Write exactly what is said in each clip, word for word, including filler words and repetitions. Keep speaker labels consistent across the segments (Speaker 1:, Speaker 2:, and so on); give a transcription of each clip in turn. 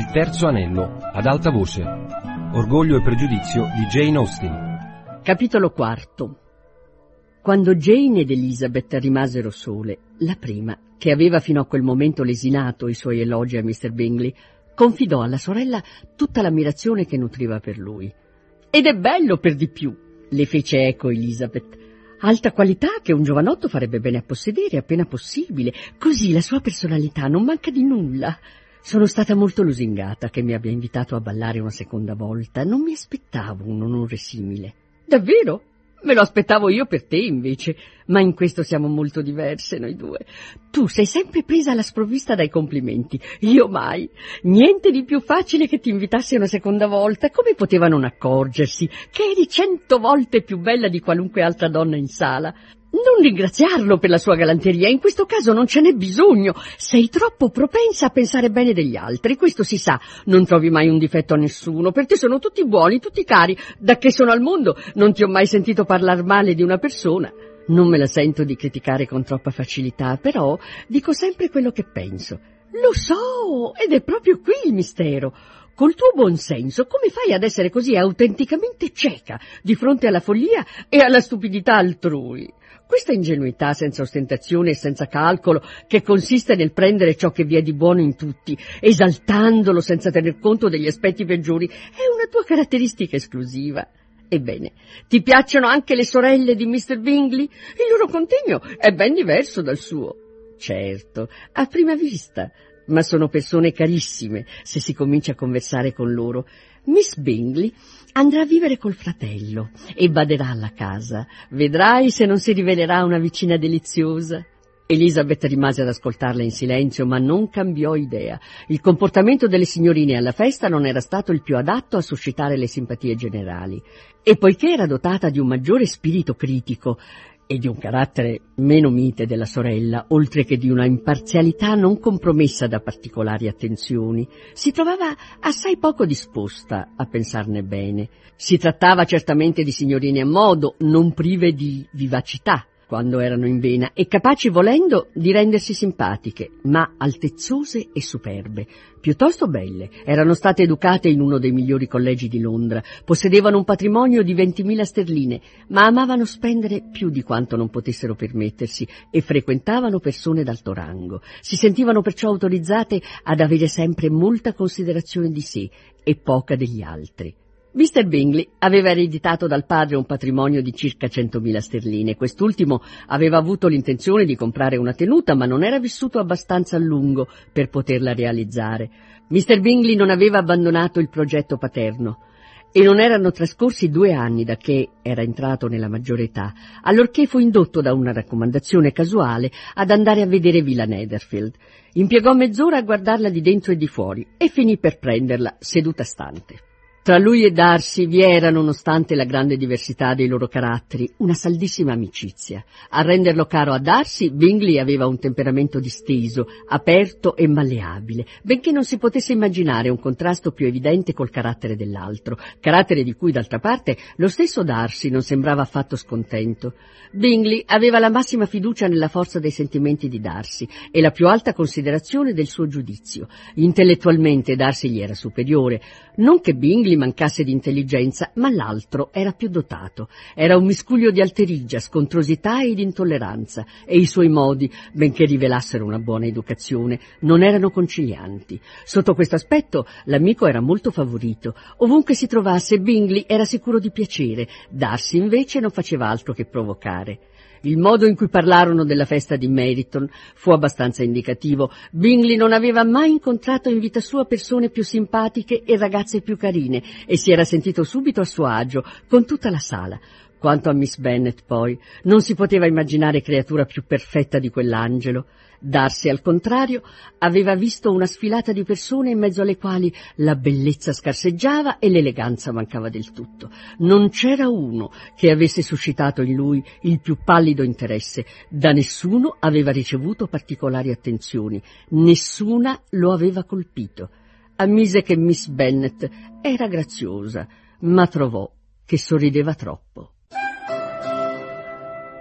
Speaker 1: Il terzo anello, ad alta voce. Orgoglio e pregiudizio di Jane Austen.
Speaker 2: Capitolo quarto. Quando Jane ed Elizabeth rimasero sole, la prima, che aveva fino a quel momento lesinato i suoi elogi a mister Bingley, confidò alla sorella tutta l'ammirazione che nutriva per lui. «Ed è bello per di più», le fece eco Elizabeth. «Alta qualità che un giovanotto farebbe bene a possedere appena possibile, così la sua personalità non manca di nulla. Sono stata molto lusingata che mi abbia invitato a ballare una seconda volta, non mi aspettavo un onore simile». «Davvero? Me lo aspettavo io per te, invece, ma in questo siamo molto diverse noi due. Tu sei sempre presa alla sprovvista dai complimenti, io mai. Niente di più facile che ti invitassi una seconda volta. Come poteva non accorgersi che eri cento volte più bella di qualunque altra donna in sala? Non ringraziarlo per la sua galanteria, in questo caso non ce n'è bisogno. Sei troppo propensa a pensare bene degli altri, questo si sa. Non trovi mai un difetto a nessuno, per te sono tutti buoni, tutti cari. Da che sono al mondo non ti ho mai sentito parlar male di una persona. Non me la sento di criticare con troppa facilità, però dico sempre quello che penso. Lo so, ed è proprio qui il mistero. Col tuo buon senso, come fai ad essere così autenticamente cieca di fronte alla follia e alla stupidità altrui? Questa ingenuità senza ostentazione e senza calcolo, che consiste nel prendere ciò che vi è di buono in tutti, esaltandolo senza tener conto degli aspetti peggiori, è una tua caratteristica esclusiva. Ebbene, ti piacciono anche le sorelle di mister Bingley? Il loro contegno è ben diverso dal suo. Certo, a prima vista, ma sono persone carissime se si comincia a conversare con loro. Miss Bingley andrà a vivere col fratello e baderà alla casa. Vedrai se non si rivelerà una vicina deliziosa. Elizabeth rimase ad ascoltarla in silenzio, ma non cambiò idea. Il comportamento delle signorine alla festa non era stato il più adatto a suscitare le simpatie generali. E poiché era dotata di un maggiore spirito critico e di un carattere meno mite della sorella, oltre che di una imparzialità non compromessa da particolari attenzioni, si trovava assai poco disposta a pensarne bene. Si trattava certamente di signorine a modo, non prive di vivacità quando erano in vena e capaci, volendo, di rendersi simpatiche, ma altezzose e superbe. Piuttosto belle, erano state educate in uno dei migliori collegi di Londra, possedevano un patrimonio di ventimila sterline, ma amavano spendere più di quanto non potessero permettersi e frequentavano persone d'alto rango. Si sentivano perciò autorizzate ad avere sempre molta considerazione di sé e poca degli altri. mister Bingley aveva ereditato dal padre un patrimonio di circa centomila sterline. Quest'ultimo aveva avuto l'intenzione di comprare una tenuta, ma non era vissuto abbastanza a lungo per poterla realizzare. mister Bingley non aveva abbandonato il progetto paterno e non erano trascorsi due anni da che era entrato nella maggiore età, allorché fu indotto da una raccomandazione casuale ad andare a vedere Villa Netherfield. Impiegò mezz'ora a guardarla di dentro e di fuori e finì per prenderla seduta stante. Tra lui e Darcy vi era, nonostante la grande diversità dei loro caratteri, una saldissima amicizia. A renderlo caro a Darcy, Bingley aveva un temperamento disteso, aperto e malleabile, benché non si potesse immaginare un contrasto più evidente col carattere dell'altro, carattere di cui, d'altra parte, lo stesso Darcy non sembrava affatto scontento. Bingley aveva la massima fiducia nella forza dei sentimenti di Darcy e la più alta considerazione del suo giudizio. Intellettualmente Darcy gli era superiore, non che Bingley mancasse di intelligenza, ma l'altro era più dotato. Era un miscuglio di alterigia, scontrosità ed intolleranza, e i suoi modi, benché rivelassero una buona educazione, non erano concilianti. Sotto questo aspetto l'amico era molto favorito. Ovunque si trovasse, Bingley era sicuro di piacere, Darcy invece non faceva altro che provocare. Il modo in cui parlarono della festa di Meryton fu abbastanza indicativo. Bingley non aveva mai incontrato in vita sua persone più simpatiche e ragazze più carine e si era sentito subito a suo agio con tutta la sala. Quanto a Miss Bennet, poi, non si poteva immaginare creatura più perfetta di quell'angelo. Darcy, al contrario, aveva visto una sfilata di persone in mezzo alle quali la bellezza scarseggiava e l'eleganza mancava del tutto. Non c'era uno che avesse suscitato in lui il più pallido interesse. Da nessuno aveva ricevuto particolari attenzioni, nessuna lo aveva colpito. Ammise che Miss Bennet era graziosa, ma trovò che sorrideva troppo.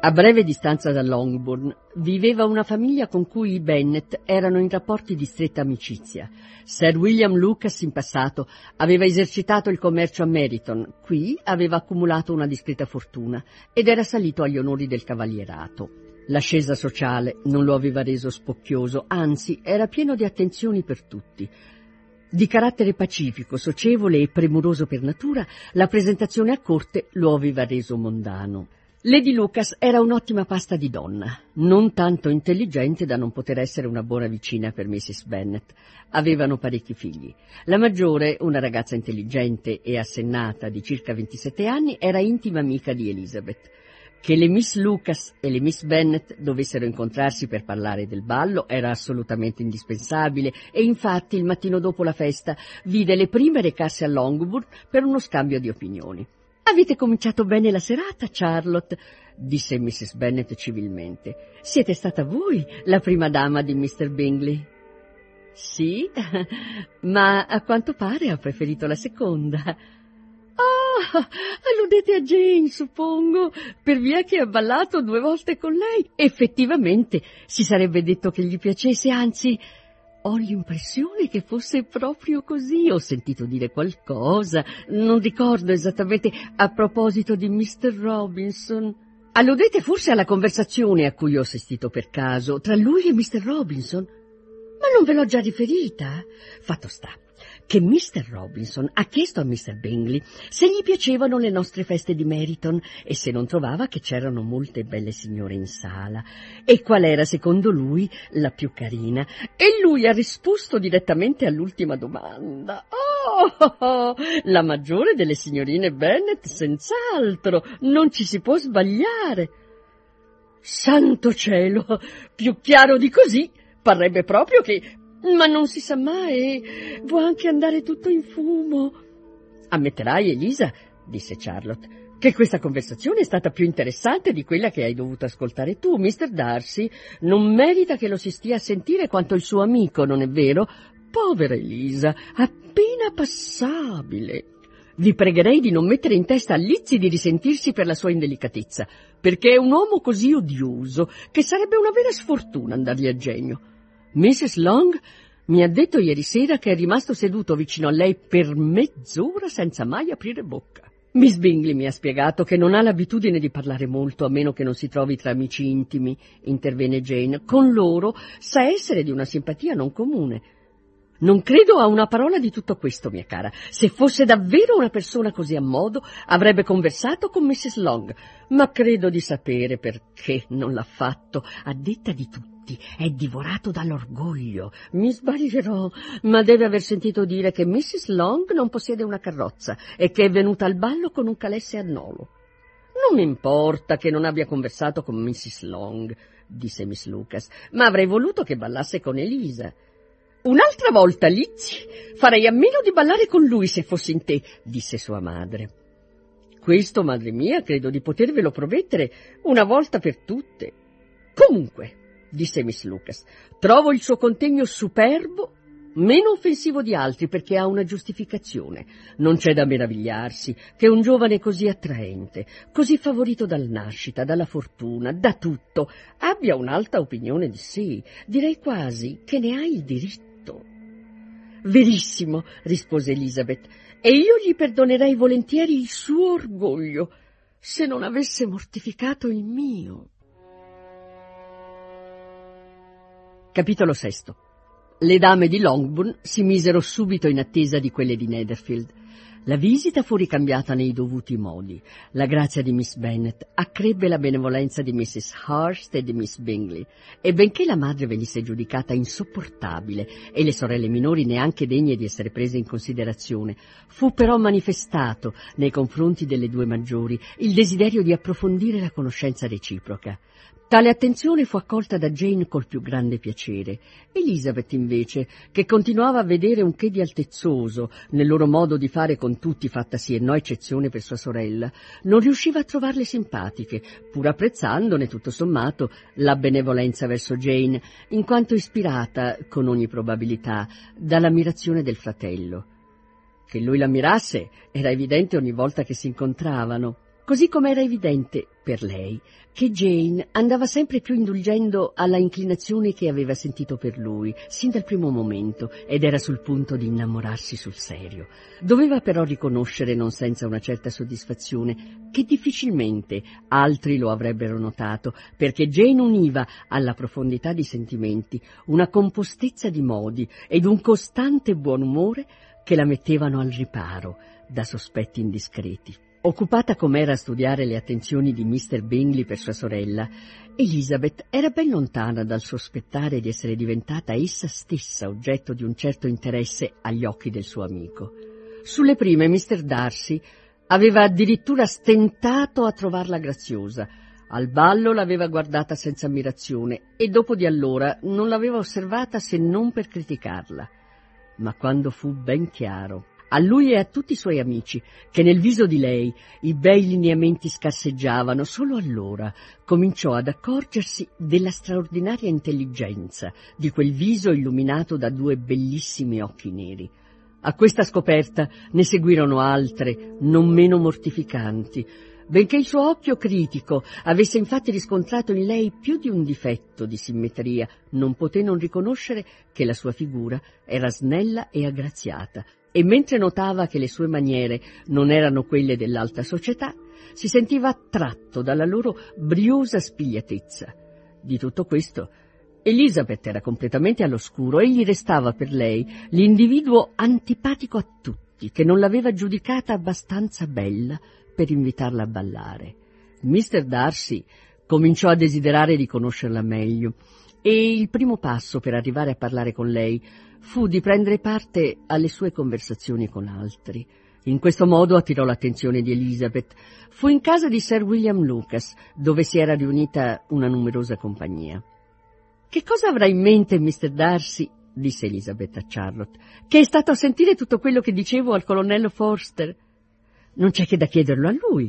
Speaker 2: A breve distanza da Longbourn viveva una famiglia con cui i Bennet erano in rapporti di stretta amicizia. Sir William Lucas in passato aveva esercitato il commercio a Meryton, qui aveva accumulato una discreta fortuna ed era salito agli onori del cavalierato. L'ascesa sociale non lo aveva reso spocchioso, anzi era pieno di attenzioni per tutti. Di carattere pacifico, socievole e premuroso per natura, la presentazione a corte lo aveva reso mondano. Lady Lucas era un'ottima pasta di donna, non tanto intelligente da non poter essere una buona vicina per missus Bennet. Avevano parecchi figli. La maggiore, una ragazza intelligente e assennata di circa ventisette anni, era intima amica di Elizabeth. Che le Miss Lucas e le Miss Bennet dovessero incontrarsi per parlare del ballo era assolutamente indispensabile e infatti il mattino dopo la festa vide le prime recarsi a Longbourn per uno scambio di opinioni. «Avete cominciato bene la serata, Charlotte», disse missus Bennet civilmente. «Siete stata voi la prima dama di mister Bingley». «Sì, ma a quanto pare ha preferito la seconda». «Ah, alludete a Jane, suppongo, per via che ha ballato due volte con lei. Effettivamente si sarebbe detto che gli piacesse, anzi... Ho l'impressione che fosse proprio così, ho sentito dire qualcosa, non ricordo esattamente, a proposito di mister Robinson. Alludete forse alla conversazione a cui ho assistito per caso, tra lui e mister Robinson? Ma non ve l'ho già riferita? Fatto sta che mister Robinson ha chiesto a mister Bingley se gli piacevano le nostre feste di Meryton e se non trovava che c'erano molte belle signore in sala e qual era secondo lui la più carina, e lui ha risposto direttamente all'ultima domanda. Oh, oh, oh, la maggiore delle signorine Bennet, senz'altro, non ci si può sbagliare. Santo cielo, più chiaro di così parrebbe proprio che... Ma non si sa mai, può anche andare tutto in fumo. Ammetterai, Elisa, disse Charlotte, che questa conversazione è stata più interessante di quella che hai dovuto ascoltare tu. mister Darcy non merita che lo si stia a sentire quanto il suo amico, non è vero? Povera Elisa, appena passabile. Vi pregherei di non mettere in testa a Lizzie di risentirsi per la sua indelicatezza, perché è un uomo così odioso che sarebbe una vera sfortuna andargli a genio. missus Long mi ha detto ieri sera che è rimasto seduto vicino a lei per mezz'ora senza mai aprire bocca. Miss Bingley mi ha spiegato che non ha l'abitudine di parlare molto, a meno che non si trovi tra amici intimi, intervenne Jane. Con loro sa essere di una simpatia non comune. Non credo a una parola di tutto questo, mia cara. Se fosse davvero una persona così a modo, avrebbe conversato con missus Long, ma credo di sapere perché non l'ha fatto, a detta di tutti. È divorato dall'orgoglio. Mi sbaglierò, ma deve aver sentito dire che missus Long non possiede una carrozza e che è venuta al ballo con un calesse a nolo. Non mi importa che non abbia conversato con missus Long, disse Miss Lucas, ma avrei voluto che ballasse con Elisa. Un'altra volta, Lizzie, farei a meno di ballare con lui se fossi in te, disse sua madre. Questo, madre mia, credo di potervelo promettere una volta per tutte. Comunque, disse Miss Lucas, trovo il suo contegno superbo, meno offensivo di altri perché ha una giustificazione. Non c'è da meravigliarsi che un giovane così attraente, così favorito dalla nascita, dalla fortuna, da tutto, abbia un'alta opinione di sé, direi quasi che ne ha il diritto. Verissimo, rispose Elizabeth, e io gli perdonerei volentieri il suo orgoglio se non avesse mortificato il mio. Capitolo sesto. Le dame di Longbourn si misero subito in attesa di quelle di Netherfield. La visita fu ricambiata nei dovuti modi. La grazia di Miss Bennet accrebbe la benevolenza di missus Hurst e di Miss Bingley, e benché la madre venisse giudicata insopportabile e le sorelle minori neanche degne di essere prese in considerazione, fu però manifestato nei confronti delle due maggiori il desiderio di approfondire la conoscenza reciproca. Tale attenzione fu accolta da Jane col più grande piacere. Elizabeth, invece, che continuava a vedere un che di altezzoso nel loro modo di fare con tutti, fattasi e no eccezione per sua sorella, non riusciva a trovarle simpatiche, pur apprezzandone, tutto sommato, la benevolenza verso Jane, in quanto ispirata, con ogni probabilità, dall'ammirazione del fratello. Che lui l'ammirasse era evidente ogni volta che si incontravano. così come era evidente per lei che Jane andava sempre più indulgendo alla inclinazione che aveva sentito per lui, sin dal primo momento, ed era sul punto di innamorarsi sul serio. Doveva però riconoscere, non senza una certa soddisfazione, che difficilmente altri lo avrebbero notato, perché Jane univa alla profondità di sentimenti una compostezza di modi ed un costante buon umore che la mettevano al riparo da sospetti indiscreti. Occupata com'era a studiare le attenzioni di mister Bingley per sua sorella, Elizabeth era ben lontana dal sospettare di essere diventata essa stessa oggetto di un certo interesse agli occhi del suo amico. Sulle prime mister Darcy aveva addirittura stentato a trovarla graziosa. Al ballo l'aveva guardata senza ammirazione e dopo di allora non l'aveva osservata se non per criticarla. Ma quando fu ben chiaro a lui e a tutti i suoi amici che nel viso di lei i bei lineamenti scarseggiavano, solo allora cominciò ad accorgersi della straordinaria intelligenza di quel viso illuminato da due bellissimi occhi neri. A questa scoperta ne seguirono altre, non meno mortificanti. Benché il suo occhio critico avesse infatti riscontrato in lei più di un difetto di simmetria, non poté non riconoscere che la sua figura era snella e aggraziata, e mentre notava che le sue maniere non erano quelle dell'alta società, si sentiva attratto dalla loro briosa spigliatezza. Di tutto questo Elizabeth era completamente all'oscuro. Egli restava per lei l'individuo antipatico a tutti, che non l'aveva giudicata abbastanza bella per invitarla a ballare. mister Darcy cominciò a desiderare di conoscerla meglio, e il primo passo per arrivare a parlare con lei fu di prendere parte alle sue conversazioni con altri. In questo modo attirò l'attenzione di Elizabeth. Fu in casa di Sir William Lucas, dove si era riunita una numerosa compagnia. «Che cosa avrà in mente mister Darcy?» disse Elizabeth a Charlotte, «che è stato a sentire tutto quello che dicevo al colonnello Forster. Non c'è che da chiederlo a lui.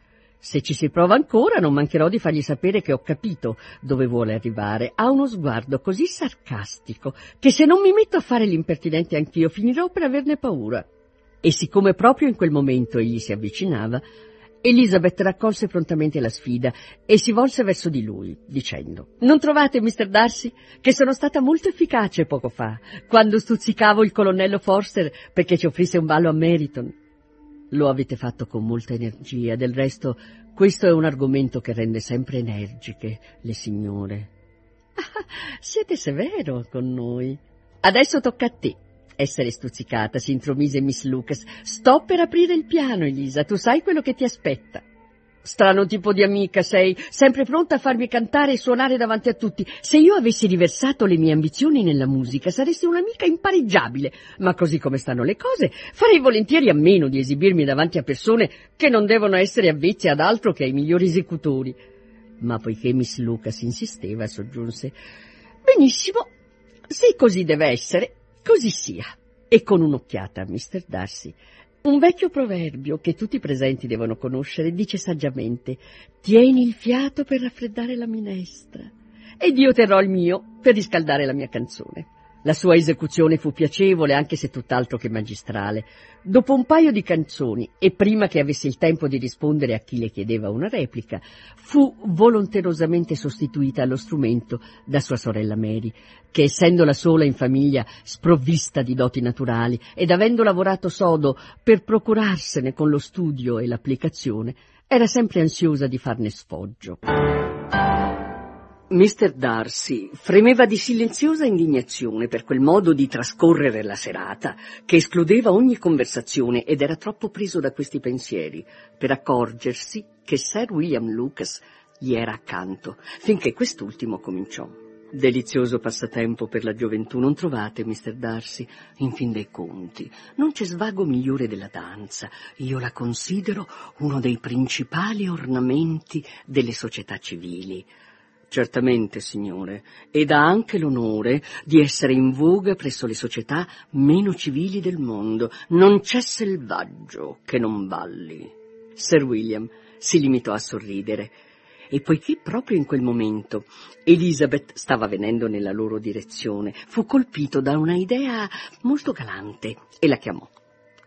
Speaker 2: Se ci si prova ancora, non mancherò di fargli sapere che ho capito dove vuole arrivare. Ha uno sguardo così sarcastico che se non mi metto a fare l'impertinente anch'io finirò per averne paura». E siccome proprio in quel momento egli si avvicinava, Elizabeth raccolse prontamente la sfida e si volse verso di lui, dicendo: «Non trovate, mister Darcy, che sono stata molto efficace poco fa, quando stuzzicavo il colonnello Forster perché ci offrisse un ballo a Meryton? Lo avete fatto con molta energia, del resto questo è un argomento che rende sempre energiche le signore». «Ah, siete severo con noi. Adesso tocca a te essere stuzzicata», si intromise Miss Lucas. «Sto per aprire il piano, Elisa, tu sai quello che ti aspetta. Strano tipo di amica sei, sempre pronta a farmi cantare e suonare davanti a tutti. Se io avessi riversato le mie ambizioni nella musica, saresti un'amica impareggiabile, ma così come stanno le cose, farei volentieri a meno di esibirmi davanti a persone che non devono essere avvezze ad altro che ai migliori esecutori». Ma poiché Miss Lucas insisteva, soggiunse: «Benissimo, se così deve essere, così sia». E con un'occhiata a mister Darcy: «Un vecchio proverbio che tutti i presenti devono conoscere dice saggiamente: tieni il fiato per raffreddare la minestra, ed io terrò il mio per riscaldare la mia canzone». La sua esecuzione fu piacevole, anche se tutt'altro che magistrale. Dopo un paio di canzoni, e prima che avesse il tempo di rispondere a chi le chiedeva una replica, fu volonterosamente sostituita allo strumento da sua sorella Mary, che, essendo la sola in famiglia sprovvista di doti naturali ed avendo lavorato sodo per procurarsene con lo studio e l'applicazione, era sempre ansiosa di farne sfoggio. mister Darcy fremeva di silenziosa indignazione per quel modo di trascorrere la serata che escludeva ogni conversazione, ed era troppo preso da questi pensieri per accorgersi che Sir William Lucas gli era accanto, finché quest'ultimo cominciò: «Delizioso passatempo per la gioventù, non trovate, mister Darcy? In fin dei conti, non c'è svago migliore della danza. Io la considero uno dei principali ornamenti delle società civili». «Certamente, signore, ed ha anche l'onore di essere in voga presso le società meno civili del mondo. Non c'è selvaggio che non balli». Sir William si limitò a sorridere, e poiché proprio in quel momento Elizabeth stava venendo nella loro direzione, fu colpito da una idea molto galante e la chiamò.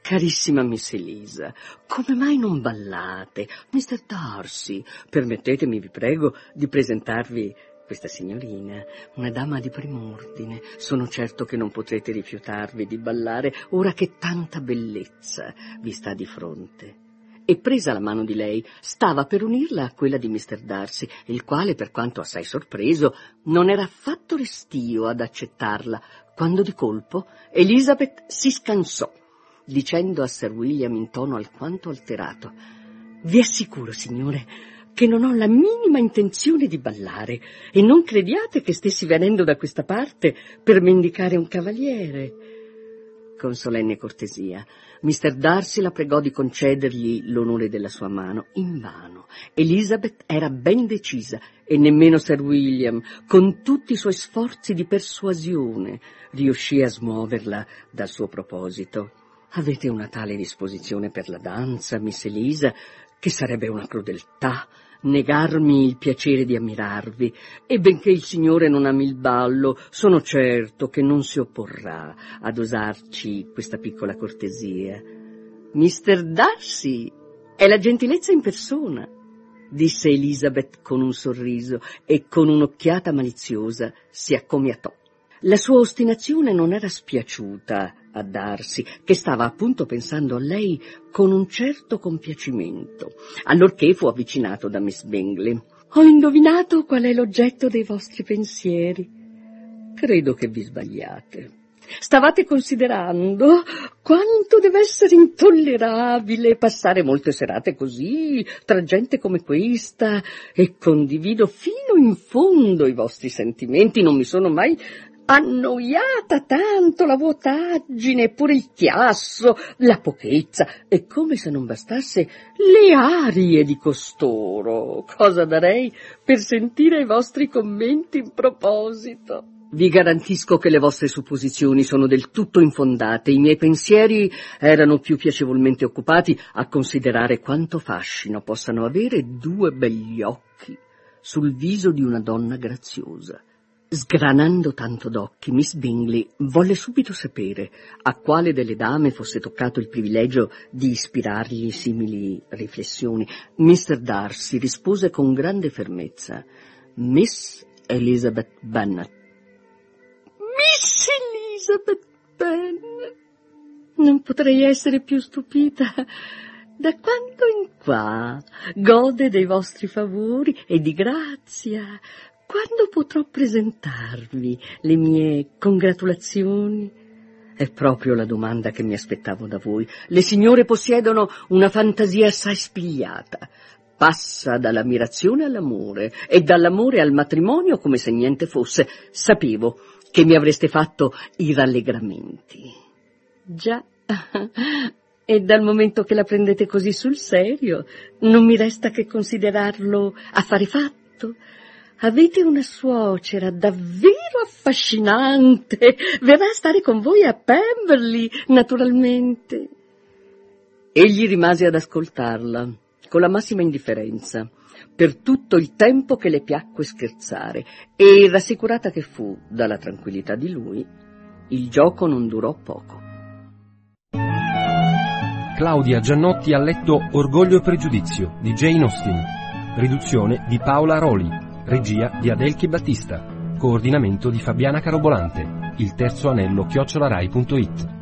Speaker 2: Carissima Miss Elisa, come mai non ballate? mister Darcy, permettetemi, vi prego, di presentarvi questa signorina, una dama di prim'ordine. Sono certo che non potrete rifiutarvi di ballare ora che tanta bellezza vi sta di fronte. E presa la mano di lei, stava per unirla a quella di mister Darcy, il quale, per quanto assai sorpreso, non era affatto restio ad accettarla, quando di colpo Elizabeth si scansò, dicendo a Sir William in tono alquanto alterato: «Vi assicuro, signore, che non ho la minima intenzione di ballare, e non crediate che stessi venendo da questa parte per mendicare un cavaliere». Con solenne cortesia, mister Darcy la pregò di concedergli l'onore della sua mano. Invano. Elizabeth era ben decisa, e nemmeno Sir William, con tutti i suoi sforzi di persuasione, riuscì a smuoverla dal suo proposito. «Avete una tale disposizione per la danza, Miss Elisa, che sarebbe una crudeltà negarmi il piacere di ammirarvi, e benché il signore non ami il ballo, sono certo che non si opporrà ad usarci questa piccola cortesia». «mister Darcy è la gentilezza in persona», disse Elizabeth con un sorriso, e con un'occhiata maliziosa si accomiatò. La sua ostinazione non era spiaciuta a Darcy, che stava appunto pensando a lei con un certo compiacimento, allorché fu avvicinato da Miss Bingley. «Ho indovinato qual è l'oggetto dei vostri pensieri. Credo che vi sbagliate. Stavate considerando quanto deve essere intollerabile passare molte serate così, tra gente come questa, e condivido fino in fondo i vostri sentimenti. Non mi sono mai annoiata tanto la vuotaggine, eppure il chiasso, la pochezza, e come se non bastasse le arie di costoro. Cosa darei per sentire i vostri commenti in proposito? Vi garantisco che le vostre supposizioni sono del tutto infondate. I miei pensieri erano più piacevolmente occupati a considerare quanto fascino possano avere due begli occhi sul viso di una donna graziosa. Sgranando tanto d'occhi, Miss Bingley volle subito sapere a quale delle dame fosse toccato il privilegio di ispirargli simili riflessioni. mister Darcy rispose con grande fermezza: «Miss Elizabeth Bennet». «Miss Elizabeth Bennet! Non potrei essere più stupita. Da quando in qua gode dei vostri favori e di grazia. Quando potrò presentarvi le mie congratulazioni?» «È proprio la domanda che mi aspettavo da voi. Le signore possiedono una fantasia assai spigliata. Passa dall'ammirazione all'amore e dall'amore al matrimonio come se niente fosse. Sapevo che mi avreste fatto i rallegramenti». «Già, e dal momento che la prendete così sul serio, non mi resta che considerarlo affare fatto. Avete una suocera davvero affascinante. Verrà a stare con voi a Pemberley, naturalmente». Egli rimase ad ascoltarla con la massima indifferenza per tutto il tempo che le piacque scherzare, e rassicurata che fu dalla tranquillità di lui, il gioco non durò poco.
Speaker 1: Claudia Giannotti ha letto Orgoglio e pregiudizio di Jane Austen, riduzione di Paola Roli, regia di Adelchi Battista, coordinamento di Fabiana Carobolante, il terzo anello chiocciolarai punto it.